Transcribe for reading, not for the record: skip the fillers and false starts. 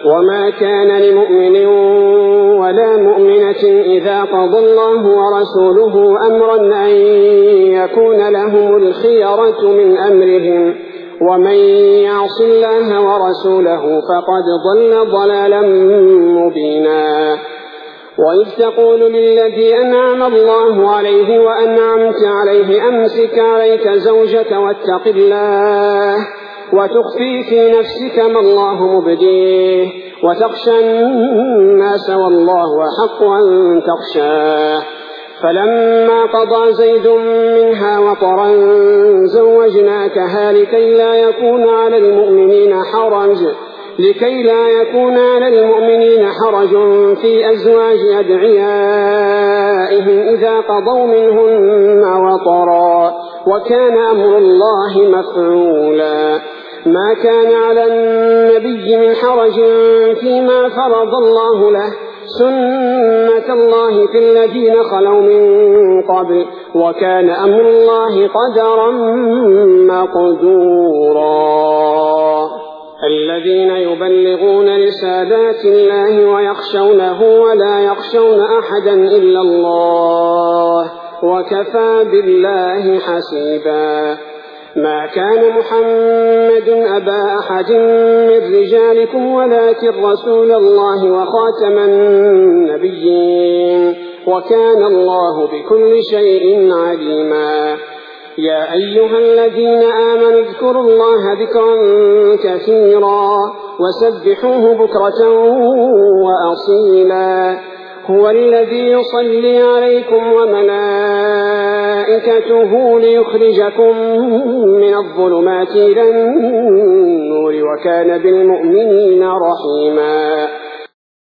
وما كان لمؤمن ولا مؤمنة إذا قضى الله ورسوله أمرا أن يكون لهم الخيرة من أمرهم ومن يعص الله ورسوله فقد ضل ضلالا مبينا وإذ تقول للذي أنعم الله عليه وأنعمت عليه أمسك عليك زوجك واتق الله وتخفي في نفسك ما الله مبديه وتخشى الناس والله أحق أن تخشاه فلما قضى زيد منها وطرا زوجناكها لكي لا يكون على المؤمنين حرج في أزواج أدعيائهم إذا قضوا منهن وطرا وكان أمر الله مفعولا ما كان على النبي من حرج فيما فرض الله له سنة الله في الذين خلوا من قبل وكان أمر الله قدرا مقدورا الذين يبلغون رسالات الله ويخشونه ولا يخشون أحدا إلا الله وكفى بالله حسيبا ما كان محمد أبا أحد من رجالكم ولكن رسول الله وخاتم النبيين وكان الله بكل شيء عليما يا أيها الذين آمنوا اذكروا الله ذكرا كثيرا وسبحوه بكرة وأصيلا هو الذي يصلي عليكم وملائكته ليخرجكم من الظلمات إلى النور وكان بالمؤمنين رحيما